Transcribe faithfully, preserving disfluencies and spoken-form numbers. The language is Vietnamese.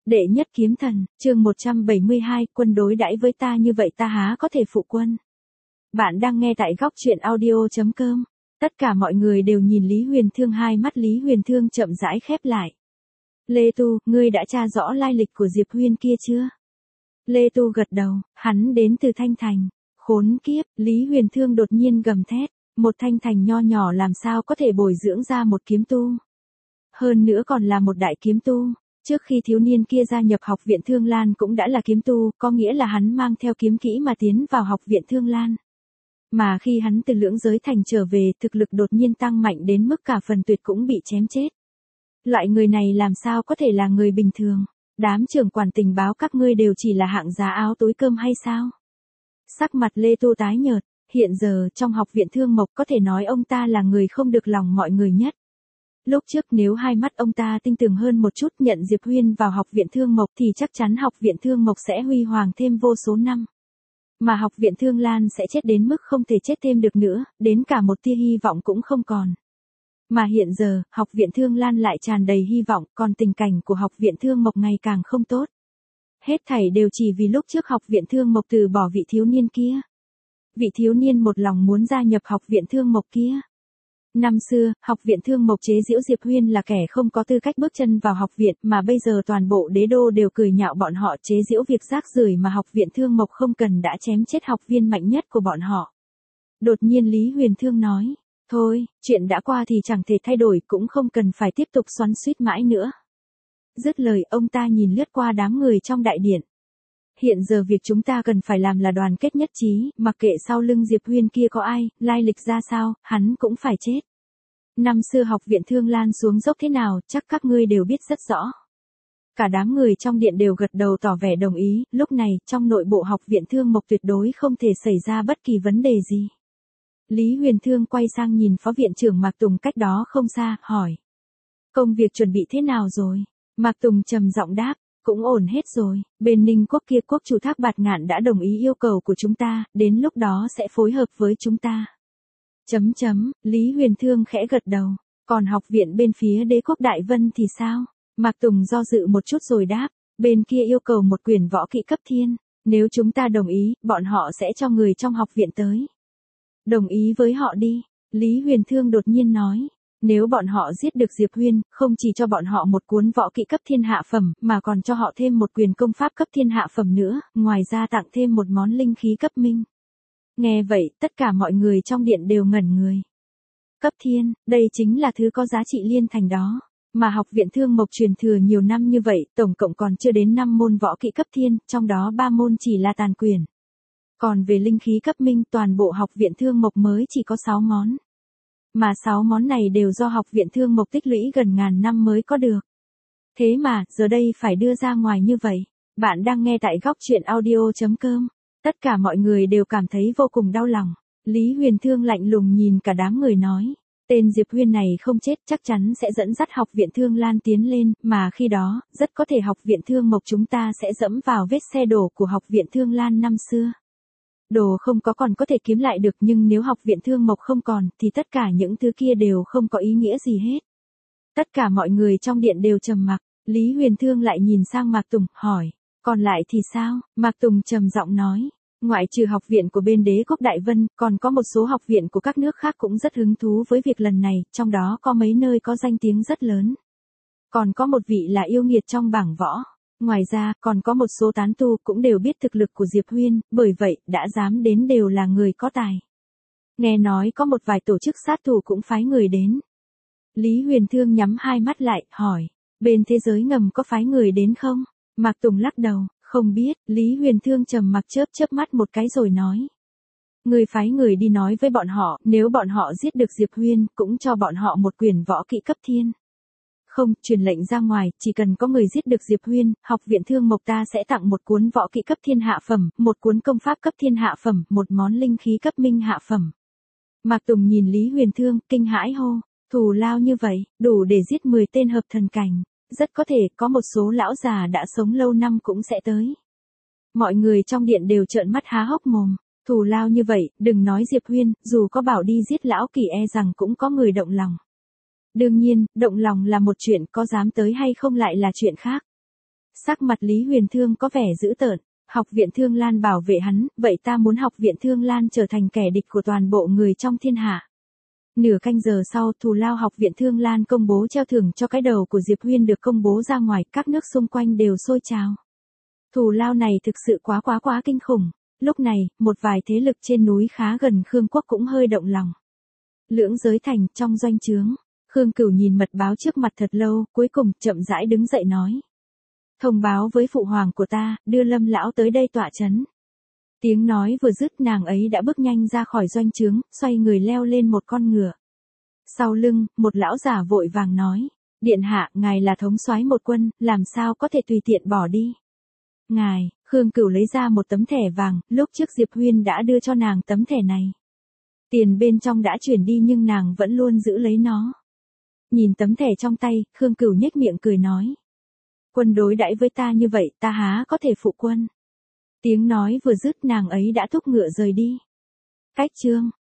Đệ nhất kiếm thần, chương một trăm bảy mươi hai, quân đối đãi với ta như vậy ta há có thể phụ quân. Bạn đang nghe tại góc truyện audio chấm com. Tất cả mọi người đều nhìn Lý Huyền Thương, hai mắt Lý Huyền Thương chậm rãi khép lại. Lê Tu, ngươi đã tra rõ lai lịch của Diệp Huyên kia chưa? Lê Tu gật đầu, hắn đến từ Thanh Thành. Khốn kiếp, Lý Huyền Thương đột nhiên gầm thét, một Thanh Thành nho nhỏ làm sao có thể bồi dưỡng ra một kiếm tu. Hơn nữa còn là một đại kiếm tu. Trước khi thiếu niên kia gia nhập học viện Thương Lan cũng đã là kiếm tu, có nghĩa là hắn mang theo kiếm kỹ mà tiến vào học viện Thương Lan. Mà khi hắn từ lưỡng giới thành trở về, thực lực đột nhiên tăng mạnh đến mức cả phần tuyệt cũng bị chém chết. Loại người này làm sao có thể là người bình thường? Đám trưởng quản tình báo các ngươi đều chỉ là hạng giá áo túi cơm hay sao? Sắc mặt Lê Tu tái nhợt, hiện giờ trong học viện Thương Mộc có thể nói ông ta là người không được lòng mọi người nhất. Lúc trước nếu hai mắt ông ta tinh tường hơn một chút nhận Diệp Huyên vào học viện Thương Mộc thì chắc chắn học viện Thương Mộc sẽ huy hoàng thêm vô số năm. Mà học viện Thương Lan sẽ chết đến mức không thể chết thêm được nữa, đến cả một tia hy vọng cũng không còn. Mà hiện giờ, học viện Thương Lan lại tràn đầy hy vọng, còn tình cảnh của học viện Thương Mộc ngày càng không tốt. Hết thảy đều chỉ vì lúc trước học viện Thương Mộc từ bỏ vị thiếu niên kia. Vị thiếu niên một lòng muốn gia nhập học viện Thương Mộc kia. Năm xưa, học viện Thương Mộc chế giễu Diệp Huyên là kẻ không có tư cách bước chân vào học viện, mà bây giờ toàn bộ đế đô đều cười nhạo bọn họ chế giễu việc rác rưởi mà học viện Thương Mộc không cần đã chém chết học viên mạnh nhất của bọn họ. Đột nhiên Lý Huyền Thương nói, thôi, chuyện đã qua thì chẳng thể thay đổi, cũng không cần phải tiếp tục xoắn xuýt mãi nữa. Dứt lời ông ta nhìn lướt qua đám người trong đại điện. Hiện giờ việc chúng ta cần phải làm là đoàn kết nhất trí, mặc kệ sau lưng Diệp Huyên kia có ai, lai lịch ra sao, hắn cũng phải chết. Năm xưa học viện Thương Lan xuống dốc thế nào, chắc các ngươi đều biết rất rõ. Cả đám người trong điện đều gật đầu tỏ vẻ đồng ý, lúc này, trong nội bộ học viện Thương Mộc tuyệt đối không thể xảy ra bất kỳ vấn đề gì. Lý Huyền Thương quay sang nhìn phó viện trưởng Mạc Tùng cách đó không xa, hỏi. Công việc chuẩn bị thế nào rồi? Mạc Tùng trầm giọng đáp. Cũng ổn hết rồi, bên Ninh quốc kia quốc chủ Thác Bạt Ngạn đã đồng ý yêu cầu của chúng ta, đến lúc đó sẽ phối hợp với chúng ta. Chấm chấm, Lý Huyền Thương khẽ gật đầu, còn học viện bên phía đế quốc Đại Vân thì sao? Mạc Tùng do dự một chút rồi đáp, bên kia yêu cầu một quyền võ kỵ cấp thiên, nếu chúng ta đồng ý, bọn họ sẽ cho người trong học viện tới. Đồng ý với họ đi, Lý Huyền Thương đột nhiên nói. Nếu bọn họ giết được Diệp Huyên, không chỉ cho bọn họ một cuốn võ kỵ cấp thiên hạ phẩm, mà còn cho họ thêm một quyền công pháp cấp thiên hạ phẩm nữa, ngoài ra tặng thêm một món linh khí cấp minh. Nghe vậy, tất cả mọi người trong điện đều ngẩn người. Cấp thiên, đây chính là thứ có giá trị liên thành đó. Mà học viện Thương Mộc truyền thừa nhiều năm như vậy, tổng cộng còn chưa đến năm môn võ kỵ cấp thiên, trong đó ba môn chỉ là tàn quyền. Còn về linh khí cấp minh, toàn bộ học viện Thương Mộc mới chỉ có sáu món. Mà sáu món này đều do học viện Thương Mộc tích lũy gần ngàn năm mới có được. Thế mà, giờ đây phải đưa ra ngoài như vậy. Bạn đang nghe tại góc truyện audio chấm com. Tất cả mọi người đều cảm thấy vô cùng đau lòng. Lý Huyền Thương lạnh lùng nhìn cả đám người nói. Tên Diệp Huyên này không chết chắc chắn sẽ dẫn dắt học viện Thương Lan tiến lên, mà khi đó, rất có thể học viện Thương Mộc chúng ta sẽ dẫm vào vết xe đổ của học viện Thương Lan năm xưa. Đồ không có còn có thể kiếm lại được, nhưng nếu học viện Thương Mộc không còn, thì tất cả những thứ kia đều không có ý nghĩa gì hết. Tất cả mọi người trong điện đều trầm mặc, Lý Huyền Thương lại nhìn sang Mạc Tùng, hỏi, còn lại thì sao? Mạc Tùng trầm giọng nói, ngoại trừ học viện của bên đế quốc Đại Vân, còn có một số học viện của các nước khác cũng rất hứng thú với việc lần này, trong đó có mấy nơi có danh tiếng rất lớn. Còn có một vị là yêu nghiệt trong bảng võ. Ngoài ra, còn có một số tán tu cũng đều biết thực lực của Diệp Huyên, bởi vậy, đã dám đến đều là người có tài. Nghe nói có một vài tổ chức sát thủ cũng phái người đến. Lý Huyền Thương nhắm hai mắt lại, hỏi, bên thế giới ngầm có phái người đến không? Mạc Tùng lắc đầu, không biết, Lý Huyền Thương trầm mặc chớp chớp mắt một cái rồi nói. Người phái người đi nói với bọn họ, nếu bọn họ giết được Diệp Huyên, cũng cho bọn họ một quyền võ kỵ cấp thiên. Không, truyền lệnh ra ngoài, chỉ cần có người giết được Diệp Huyên, học viện Thương Mộc ta sẽ tặng một cuốn võ kỵ cấp thiên hạ phẩm, một cuốn công pháp cấp thiên hạ phẩm, một món linh khí cấp minh hạ phẩm. Mạc Tùng nhìn Lý Huyền Thương, kinh hãi hô, thù lao như vậy, đủ để giết mười tên hợp thần cảnh, rất có thể có một số lão già đã sống lâu năm cũng sẽ tới. Mọi người trong điện đều trợn mắt há hốc mồm, thù lao như vậy, đừng nói Diệp Huyên, dù có bảo đi giết lão kỳ e rằng cũng có người động lòng. Đương nhiên, động lòng là một chuyện, có dám tới hay không lại là chuyện khác. Sắc mặt Lý Huyền Thương có vẻ dữ tợn, học viện Thương Lan bảo vệ hắn, vậy ta muốn học viện Thương Lan trở thành kẻ địch của toàn bộ người trong thiên hạ. Nửa canh giờ sau, thù lao học viện Thương Lan công bố treo thưởng cho cái đầu của Diệp Huyên được công bố ra ngoài, các nước xung quanh đều sôi trào. Thù lao này thực sự quá quá quá kinh khủng. Lúc này, một vài thế lực trên núi khá gần Khương Quốc cũng hơi động lòng. Lưỡng giới thành, trong doanh trướng, Khương Cửu nhìn mật báo trước mặt thật lâu, cuối cùng chậm rãi đứng dậy nói. Thông báo với phụ hoàng của ta, đưa Lâm lão tới đây tọa chấn. Tiếng nói vừa dứt, nàng ấy đã bước nhanh ra khỏi doanh trướng, xoay người leo lên một con ngựa. Sau lưng, một lão giả vội vàng nói, điện hạ, ngài là thống soái một quân, làm sao có thể tùy tiện bỏ đi. Ngài, Khương Cửu lấy ra một tấm thẻ vàng, lúc trước Diệp Huyên đã đưa cho nàng tấm thẻ này. Tiền bên trong đã chuyển đi nhưng nàng vẫn luôn giữ lấy nó. Nhìn tấm thẻ trong tay, Khương Cửu nhếch miệng cười nói. Quân đối đãi với ta như vậy, ta há có thể phụ quân. Tiếng nói vừa dứt, nàng ấy đã thúc ngựa rời đi. Cách chương